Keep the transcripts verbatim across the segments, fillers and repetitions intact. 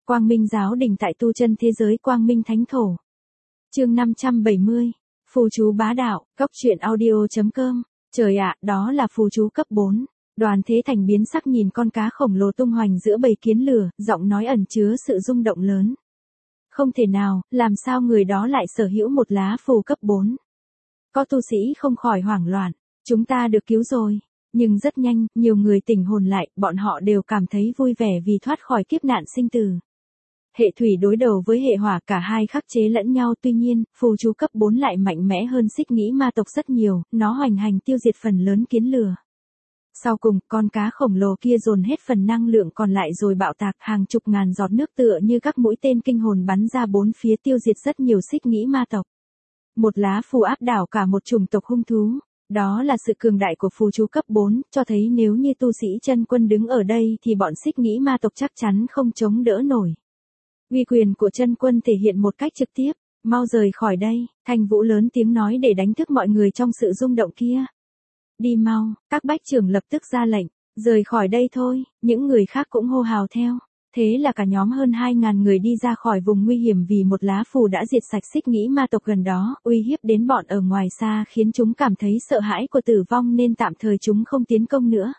Quang Minh giáo đình tại tu chân thế giới Quang Minh Thánh Thổ. Chương năm trăm bảy mươi. Phù chú bá đạo, góc truyện audio.com. Trời ạ, đó là phù chú cấp bốn. Đoàn Thế Thành biến sắc nhìn con cá khổng lồ tung hoành giữa bầy kiến lửa, giọng nói ẩn chứa sự rung động lớn. Không thể nào, làm sao người đó lại sở hữu một lá phù cấp bốn? Có tu sĩ không khỏi hoảng loạn. Chúng ta được cứu rồi. Nhưng rất nhanh, nhiều người tỉnh hồn lại, bọn họ đều cảm thấy vui vẻ vì thoát khỏi kiếp nạn sinh tử. Hệ thủy đối đầu với hệ hỏa, cả hai khắc chế lẫn nhau, tuy nhiên, phù chú cấp bốn lại mạnh mẽ hơn xích nghĩ ma tộc rất nhiều, nó hoành hành tiêu diệt phần lớn kiến lửa. Sau cùng, con cá khổng lồ kia dồn hết phần năng lượng còn lại rồi bạo tạc, hàng chục ngàn giọt nước tựa như các mũi tên kinh hồn bắn ra bốn phía tiêu diệt rất nhiều xích nghĩ ma tộc. Một lá phù áp đảo cả một chủng tộc hung thú. Đó là sự cường đại của phù chú cấp bốn, cho thấy nếu như tu sĩ chân quân đứng ở đây thì bọn xích nghĩ ma tộc chắc chắn không chống đỡ nổi. Uy quyền của chân quân thể hiện một cách trực tiếp, mau rời khỏi đây, Thanh Vũ lớn tiếng nói để đánh thức mọi người trong sự rung động kia. Đi mau, các bách trưởng lập tức ra lệnh, rời khỏi đây thôi, những người khác cũng hô hào theo. Thế là cả nhóm hơn hai ngàn người đi ra khỏi vùng nguy hiểm vì một lá phù đã diệt sạch xích nghĩ ma tộc gần đó, uy hiếp đến bọn ở ngoài xa khiến chúng cảm thấy sợ hãi của tử vong nên tạm thời chúng không tiến công nữa.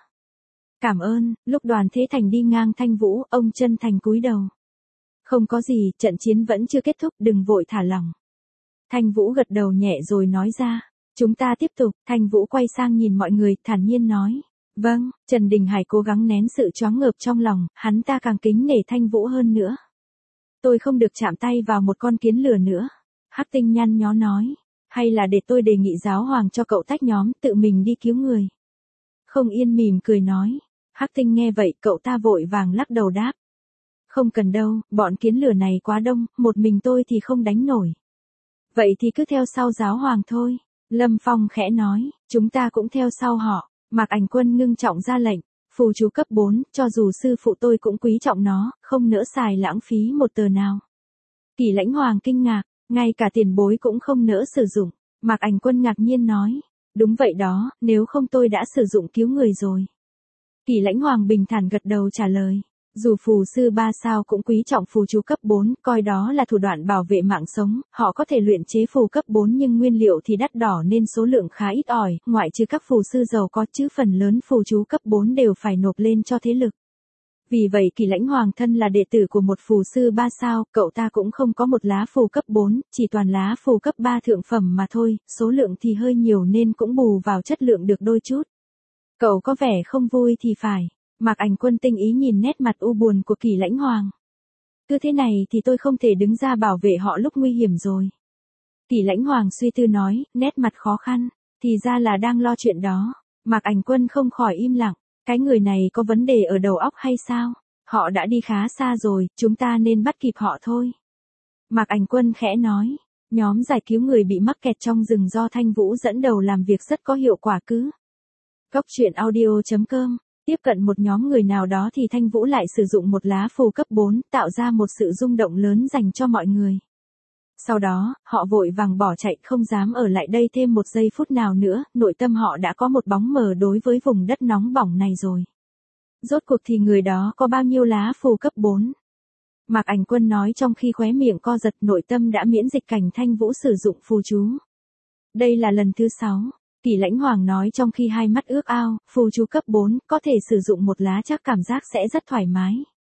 Cảm ơn, lúc Đoàn Thế Thành đi ngang Thanh Vũ, ông chân thành cúi đầu. Không có gì, trận chiến vẫn chưa kết thúc, đừng vội thả lỏng. Thanh Vũ gật đầu nhẹ rồi nói ra, chúng ta tiếp tục. Thanh Vũ quay sang nhìn mọi người, thản nhiên nói. Vâng, Trần Đình Hải cố gắng nén sự choáng ngợp trong lòng, hắn ta càng kính nể Thanh Vũ hơn nữa. Tôi không được chạm tay vào một con kiến lửa nữa. Hắc Tinh nhăn nhó nói, hay là để tôi đề nghị giáo hoàng cho cậu tách nhóm, tự mình đi cứu người. Không Yên mỉm cười nói. Hắc Tinh nghe vậy, cậu ta vội vàng lắc đầu đáp. Không cần đâu, bọn kiến lửa này quá đông, một mình tôi thì không đánh nổi. Vậy thì cứ theo sau giáo hoàng thôi. Lâm Phong khẽ nói, chúng ta cũng theo sau họ. Mạc Ảnh Quân ngưng trọng ra lệnh, phù chú cấp bốn, cho dù sư phụ tôi cũng quý trọng nó, không nỡ xài lãng phí một tờ nào. Kỷ Lãnh Hoàng kinh ngạc, ngay cả tiền bối cũng không nỡ sử dụng. Mạc Ảnh Quân ngạc nhiên nói, đúng vậy đó, nếu không tôi đã sử dụng cứu người rồi. Kỷ Lãnh Hoàng bình thản gật đầu trả lời. Dù phù sư ba sao cũng quý trọng phù chú cấp bốn, coi đó là thủ đoạn bảo vệ mạng sống, họ có thể luyện chế phù cấp bốn nhưng nguyên liệu thì đắt đỏ nên số lượng khá ít ỏi, ngoại trừ các phù sư giàu có chứ phần lớn phù chú cấp bốn đều phải nộp lên cho thế lực. Vì vậy Kỷ Lãnh Hoàng thân là đệ tử của một phù sư ba sao, cậu ta cũng không có một lá phù cấp bốn, chỉ toàn lá phù cấp ba thượng phẩm mà thôi, số lượng thì hơi nhiều nên cũng bù vào chất lượng được đôi chút. Cậu có vẻ không vui thì phải. Mạc Ảnh Quân tinh ý nhìn nét mặt u buồn của Kỷ Lãnh Hoàng. Cứ thế này thì tôi không thể đứng ra bảo vệ họ lúc nguy hiểm rồi. Kỷ Lãnh Hoàng suy tư nói, nét mặt khó khăn, thì ra là đang lo chuyện đó. Mạc Ảnh Quân không khỏi im lặng, cái người này có vấn đề ở đầu óc hay sao? Họ đã đi khá xa rồi, chúng ta nên bắt kịp họ thôi. Mạc Ảnh Quân khẽ nói, nhóm giải cứu người bị mắc kẹt trong rừng do Thanh Vũ dẫn đầu làm việc rất có hiệu quả cứ. Góc truyện audio.com. Tiếp cận một nhóm người nào đó thì Thanh Vũ lại sử dụng một lá phù cấp bốn, tạo ra một sự rung động lớn dành cho mọi người. Sau đó, họ vội vàng bỏ chạy không dám ở lại đây thêm một giây phút nào nữa, nội tâm họ đã có một bóng mờ đối với vùng đất nóng bỏng này rồi. Rốt cuộc thì người đó có bao nhiêu lá phù cấp bốn? Mạc Ảnh Quân nói trong khi khóe miệng co giật, nội tâm đã miễn dịch cảnh Thanh Vũ sử dụng phù chú. Đây là lần thứ sáu. Kỷ Lãnh Hoàng nói trong khi hai mắt ước ao, phù chú cấp bốn, có thể sử dụng một lá chắc cảm giác sẽ rất thoải mái.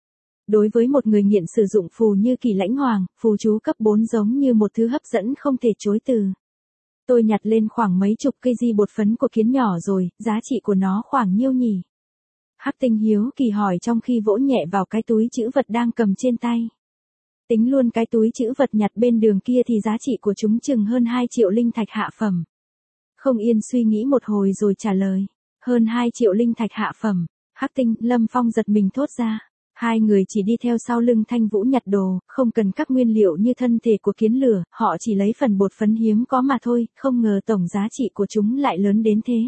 Đối với một người nghiện sử dụng phù như Kỷ Lãnh Hoàng, phù chú cấp bốn giống như một thứ hấp dẫn không thể chối từ. Tôi nhặt lên khoảng mấy chục cây di bột phấn của kiến nhỏ rồi, giá trị của nó khoảng nhiêu nhỉ? Hắc Tinh hiếu kỳ hỏi trong khi vỗ nhẹ vào cái túi trữ vật đang cầm trên tay. Tính luôn cái túi trữ vật nhặt bên đường kia thì giá trị của chúng chừng hơn hai triệu linh thạch hạ phẩm. Không Yên suy nghĩ một hồi rồi trả lời. Hơn hai triệu linh thạch hạ phẩm. Hắc Tinh, Lâm Phong giật mình thốt ra. Hai người chỉ đi theo sau lưng Thanh Vũ nhặt đồ, không cần các nguyên liệu như thân thể của kiến lửa, họ chỉ lấy phần bột phấn hiếm có mà thôi, không ngờ tổng giá trị của chúng lại lớn đến thế.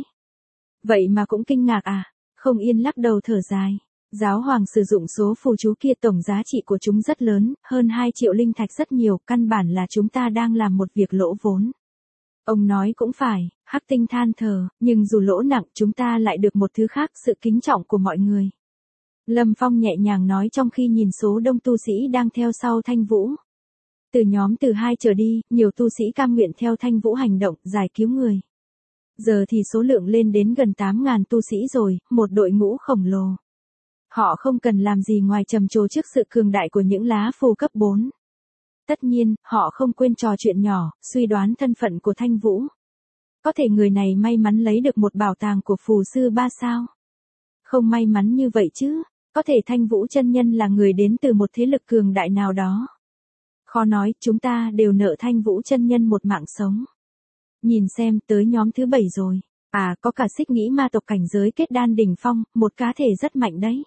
Vậy mà cũng kinh ngạc à? Không Yên lắc đầu thở dài. Giáo hoàng sử dụng số phù chú kia tổng giá trị của chúng rất lớn, hơn hai triệu linh thạch rất nhiều, căn bản là chúng ta đang làm một việc lỗ vốn. Ông nói cũng phải, Hắc Tinh than thở, nhưng dù lỗ nặng chúng ta lại được một thứ khác, sự kính trọng của mọi người. Lâm Phong nhẹ nhàng nói trong khi nhìn số đông tu sĩ đang theo sau Thanh Vũ. Từ nhóm từ hai trở đi, nhiều tu sĩ cam nguyện theo Thanh Vũ hành động, giải cứu người. Giờ thì số lượng lên đến gần tám ngàn tu sĩ rồi, một đội ngũ khổng lồ. Họ không cần làm gì ngoài trầm trồ trước sự cường đại của những lá phù cấp bốn. Tất nhiên, họ không quên trò chuyện nhỏ, suy đoán thân phận của Thanh Vũ. Có thể người này may mắn lấy được một bảo tàng của phù sư ba sao? Không may mắn như vậy chứ, có thể Thanh Vũ chân nhân là người đến từ một thế lực cường đại nào đó. Khó nói, chúng ta đều nợ Thanh Vũ chân nhân một mạng sống. Nhìn xem, tới nhóm thứ bảy rồi. À, có cả xích nghĩ ma tộc cảnh giới kết đan đỉnh phong, một cá thể rất mạnh đấy.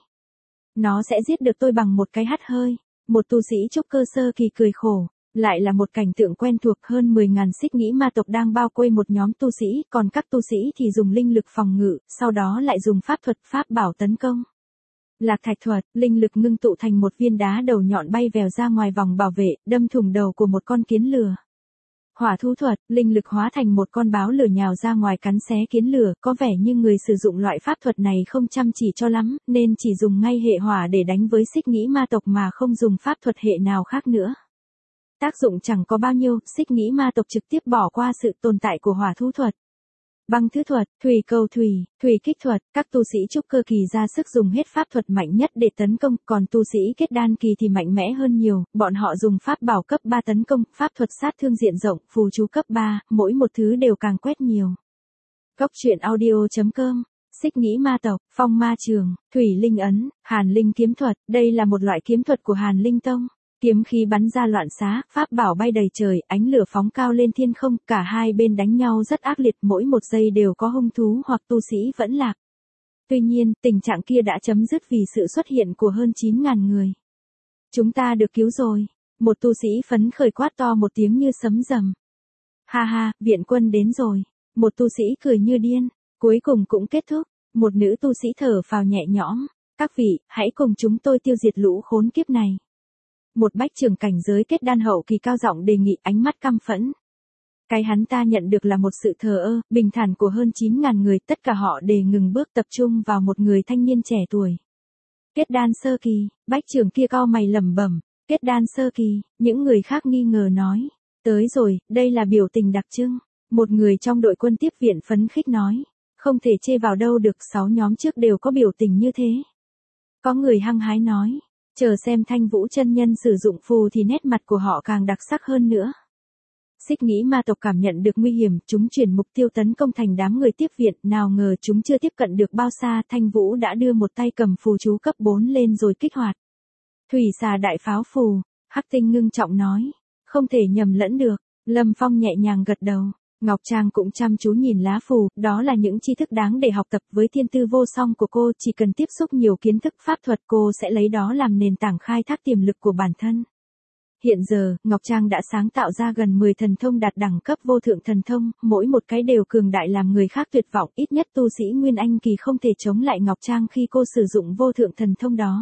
Nó sẽ giết được tôi bằng một cái hắt hơi. Một tu sĩ trúc cơ sơ kỳ cười khổ. Lại là một cảnh tượng quen thuộc, hơn mười ngàn xích nghĩ ma tộc đang bao quây một nhóm tu sĩ, còn các tu sĩ thì dùng linh lực phòng ngự, sau đó lại dùng pháp thuật pháp bảo tấn công. Lạc thạch thuật, linh lực ngưng tụ thành một viên đá đầu nhọn bay vèo ra ngoài vòng bảo vệ, đâm thủng đầu của một con kiến lừa. Hỏa thú thuật, linh lực hóa thành một con báo lửa nhào ra ngoài cắn xé kiến lửa, có vẻ như người sử dụng loại pháp thuật này không chăm chỉ cho lắm, nên chỉ dùng ngay hệ hỏa để đánh với xích nghĩ ma tộc mà không dùng pháp thuật hệ nào khác nữa. Tác dụng chẳng có bao nhiêu, xích nghĩ ma tộc trực tiếp bỏ qua sự tồn tại của hỏa thú thuật. Băng thứ thuật, thủy cầu thủy, thủy kích thuật, các tu sĩ trúc cơ kỳ ra sức dùng hết pháp thuật mạnh nhất để tấn công, còn tu sĩ kết đan kỳ thì mạnh mẽ hơn nhiều, bọn họ dùng pháp bảo cấp ba tấn công, pháp thuật sát thương diện rộng, phù chú cấp ba, mỗi một thứ đều càng quét nhiều. Góc truyện audio chấm com, xích nghĩ ma tộc, phong ma trường, thủy linh ấn, hàn linh kiếm thuật, đây là một loại kiếm thuật của Hàn Linh Tông. Kiếm khí bắn ra loạn xá, pháp bảo bay đầy trời, ánh lửa phóng cao lên thiên không, cả hai bên đánh nhau rất ác liệt, mỗi một giây đều có hung thú hoặc tu sĩ vẫn lạc. Tuy nhiên, tình trạng kia đã chấm dứt vì sự xuất hiện của hơn chín ngàn người. Chúng ta được cứu rồi. Một tu sĩ phấn khởi quát to một tiếng như sấm rầm. Ha ha, viện quân đến rồi. Một tu sĩ cười như điên. Cuối cùng cũng kết thúc. Một nữ tu sĩ thở phào nhẹ nhõm. Các vị, hãy cùng chúng tôi tiêu diệt lũ khốn kiếp này. Một bách trưởng cảnh giới kết đan hậu kỳ cao giọng đề nghị, ánh mắt căm phẫn. Cái hắn ta nhận được là một sự thờ ơ, bình thản của hơn chín ngàn người, tất cả họ đều ngừng bước tập trung vào một người thanh niên trẻ tuổi. Kết đan sơ kỳ, bách trưởng kia cau mày lẩm bẩm, kết đan sơ kỳ, những người khác nghi ngờ nói. Tới rồi, đây là biểu tình đặc trưng. Một người trong đội quân tiếp viện phấn khích nói. Không thể chê vào đâu được, sáu nhóm trước đều có biểu tình như thế. Có người hăng hái nói. Chờ xem Thanh Vũ chân nhân sử dụng phù thì nét mặt của họ càng đặc sắc hơn nữa. Xích nghĩ ma tộc cảm nhận được nguy hiểm, chúng chuyển mục tiêu tấn công thành đám người tiếp viện, nào ngờ chúng chưa tiếp cận được bao xa, Thanh Vũ đã đưa một tay cầm phù chú cấp bốn lên rồi kích hoạt. Thủy xà đại pháo phù, Hắc Tinh ngưng trọng nói, không thể nhầm lẫn được. Lâm Phong nhẹ nhàng gật đầu. Ngọc Trang cũng chăm chú nhìn lá phù, đó là những tri thức đáng để học tập, với thiên tư vô song của cô, chỉ cần tiếp xúc nhiều kiến thức pháp thuật cô sẽ lấy đó làm nền tảng khai thác tiềm lực của bản thân. Hiện giờ, Ngọc Trang đã sáng tạo ra gần mười thần thông đạt đẳng cấp vô thượng thần thông, mỗi một cái đều cường đại làm người khác tuyệt vọng, ít nhất tu sĩ Nguyên Anh kỳ không thể chống lại Ngọc Trang khi cô sử dụng vô thượng thần thông đó.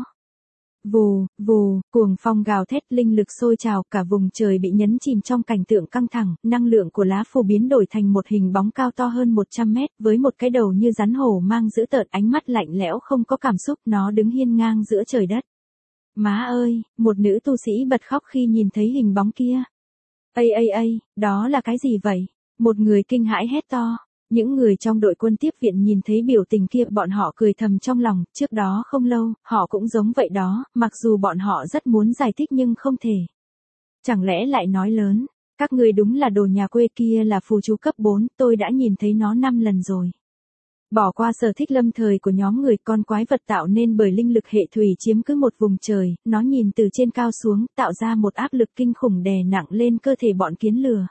Vù, vù, cuồng phong gào thét, linh lực sôi trào, cả vùng trời bị nhấn chìm trong cảnh tượng căng thẳng, năng lượng của lá phù biến đổi thành một hình bóng cao to hơn một trăm mét, với một cái đầu như rắn hổ mang dữ tợn, ánh mắt lạnh lẽo không có cảm xúc, nó đứng hiên ngang giữa trời đất. Má ơi, một nữ tu sĩ bật khóc khi nhìn thấy hình bóng kia. Ây ây ây, đó là cái gì vậy? Một người kinh hãi hét to. Những người trong đội quân tiếp viện nhìn thấy biểu tình kia, bọn họ cười thầm trong lòng, trước đó không lâu, họ cũng giống vậy đó, mặc dù bọn họ rất muốn giải thích nhưng không thể. Chẳng lẽ lại nói lớn, các người đúng là đồ nhà quê, kia là phù chú cấp bốn, tôi đã nhìn thấy nó năm lần rồi. Bỏ qua sở thích lâm thời của nhóm người, con quái vật tạo nên bởi linh lực hệ thủy chiếm cứ một vùng trời, nó nhìn từ trên cao xuống, tạo ra một áp lực kinh khủng đè nặng lên cơ thể bọn kiến lừa.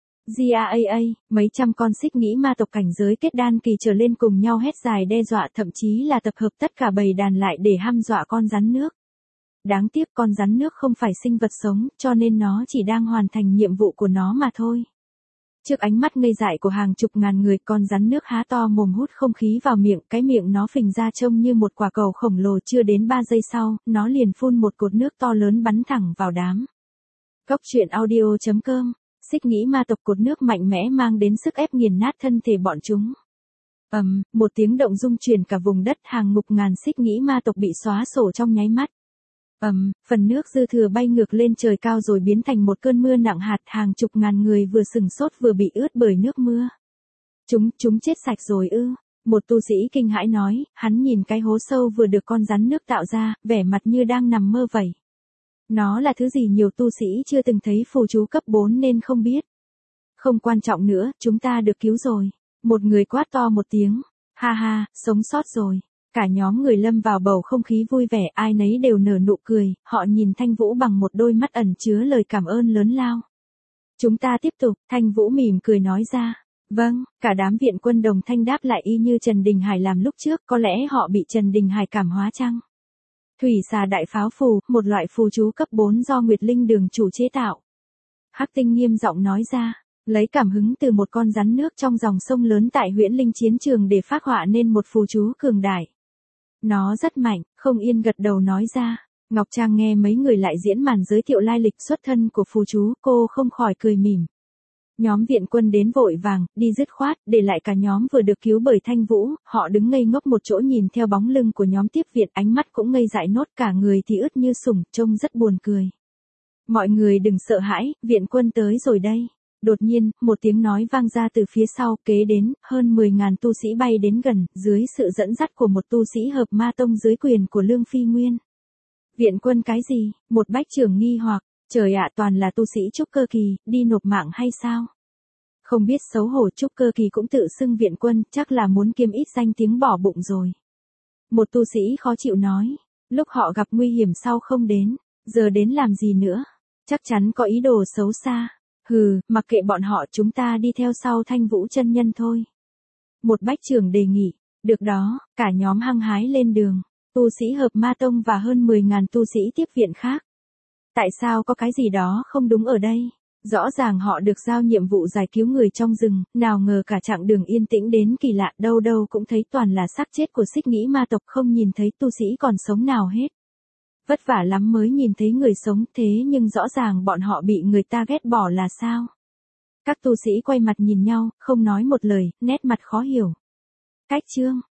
Gia, mấy trăm con xích nghĩ ma tộc cảnh giới kết đan kỳ trở lên cùng nhau hét dài đe dọa, thậm chí là tập hợp tất cả bầy đàn lại để hăm dọa con rắn nước. Đáng tiếc con rắn nước không phải sinh vật sống, cho nên nó chỉ đang hoàn thành nhiệm vụ của nó mà thôi. Trước ánh mắt ngây dại của hàng chục ngàn người, con rắn nước há to mồm hút không khí vào miệng, cái miệng nó phình ra trông như một quả cầu khổng lồ, chưa đến ba giây sau, nó liền phun một cột nước to lớn bắn thẳng vào đám. Góc truyện audio chấm com, xích nghĩ ma tộc, cột nước mạnh mẽ mang đến sức ép nghiền nát thân thể bọn chúng. Ầm, một tiếng động rung chuyển cả vùng đất, hàng ngục ngàn xích nghĩ ma tộc bị xóa sổ trong nháy mắt. Ầm, phần nước dư thừa bay ngược lên trời cao rồi biến thành một cơn mưa nặng hạt, hàng chục ngàn người vừa sừng sốt vừa bị ướt bởi nước mưa. Chúng, chúng chết sạch rồi ư? Một tu sĩ kinh hãi nói, hắn nhìn cái hố sâu vừa được con rắn nước tạo ra, vẻ mặt như đang nằm mơ vậy. Nó là thứ gì nhiều tu sĩ chưa từng thấy phù chú cấp bốn nên không biết. Không quan trọng nữa, chúng ta được cứu rồi. Một người quát to một tiếng. Ha ha, sống sót rồi. Cả nhóm người lâm vào bầu không khí vui vẻ, ai nấy đều nở nụ cười, họ nhìn Thanh Vũ bằng một đôi mắt ẩn chứa lời cảm ơn lớn lao. Chúng ta tiếp tục, Thanh Vũ mỉm cười nói ra. Vâng, cả đám viện quân đồng thanh đáp lại y như Trần Đình Hải làm lúc trước, có lẽ họ bị Trần Đình Hải cảm hóa chăng? Thủy xà đại pháo phù, một loại phù chú cấp bốn do Nguyệt Linh Đường chủ chế tạo. Hắc Tinh nghiêm giọng nói ra, lấy cảm hứng từ một con rắn nước trong dòng sông lớn tại Huyễn Linh chiến trường để phác họa nên một phù chú cường đại. Nó rất mạnh, Không Yên gật đầu nói ra. Ngọc Trang nghe mấy người lại diễn màn giới thiệu lai lịch xuất thân của phù chú, cô không khỏi cười mỉm. Nhóm viện quân đến vội vàng, đi dứt khoát, để lại cả nhóm vừa được cứu bởi Thanh Vũ, họ đứng ngây ngốc một chỗ nhìn theo bóng lưng của nhóm tiếp viện, ánh mắt cũng ngây dại nốt, cả người thì ướt như sủng, trông rất buồn cười. Mọi người đừng sợ hãi, viện quân tới rồi đây. Đột nhiên, một tiếng nói vang ra từ phía sau, kế đến, hơn mười ngàn tu sĩ bay đến gần, dưới sự dẫn dắt của một tu sĩ hợp ma tông dưới quyền của Lương Phi Nguyên. Viện quân cái gì? Một bách trưởng nghi hoặc, trời ạ, toàn là tu sĩ trúc cơ kỳ, đi nộp mạng hay sao? Không biết xấu hổ, trúc cơ kỳ cũng tự xưng viện quân, chắc là muốn kiếm ít danh tiếng bỏ bụng rồi. Một tu sĩ khó chịu nói, lúc họ gặp nguy hiểm sau không đến, giờ đến làm gì nữa? Chắc chắn có ý đồ xấu xa. Hừ, mặc kệ bọn họ, chúng ta đi theo sau Thanh Vũ chân nhân thôi. Một bách trưởng đề nghị, được đó, cả nhóm hăng hái lên đường, tu sĩ hợp ma tông và hơn mười ngàn tu sĩ tiếp viện khác. Tại sao có cái gì đó không đúng ở đây? Rõ ràng họ được giao nhiệm vụ giải cứu người trong rừng, nào ngờ cả chặng đường yên tĩnh đến kỳ lạ, đâu đâu cũng thấy toàn là xác chết của xích nghĩ ma tộc, không nhìn thấy tu sĩ còn sống nào hết. Vất vả lắm mới nhìn thấy người sống, thế nhưng rõ ràng bọn họ bị người ta ghét bỏ là sao? Các tu sĩ quay mặt nhìn nhau, không nói một lời, nét mặt khó hiểu. Cách chương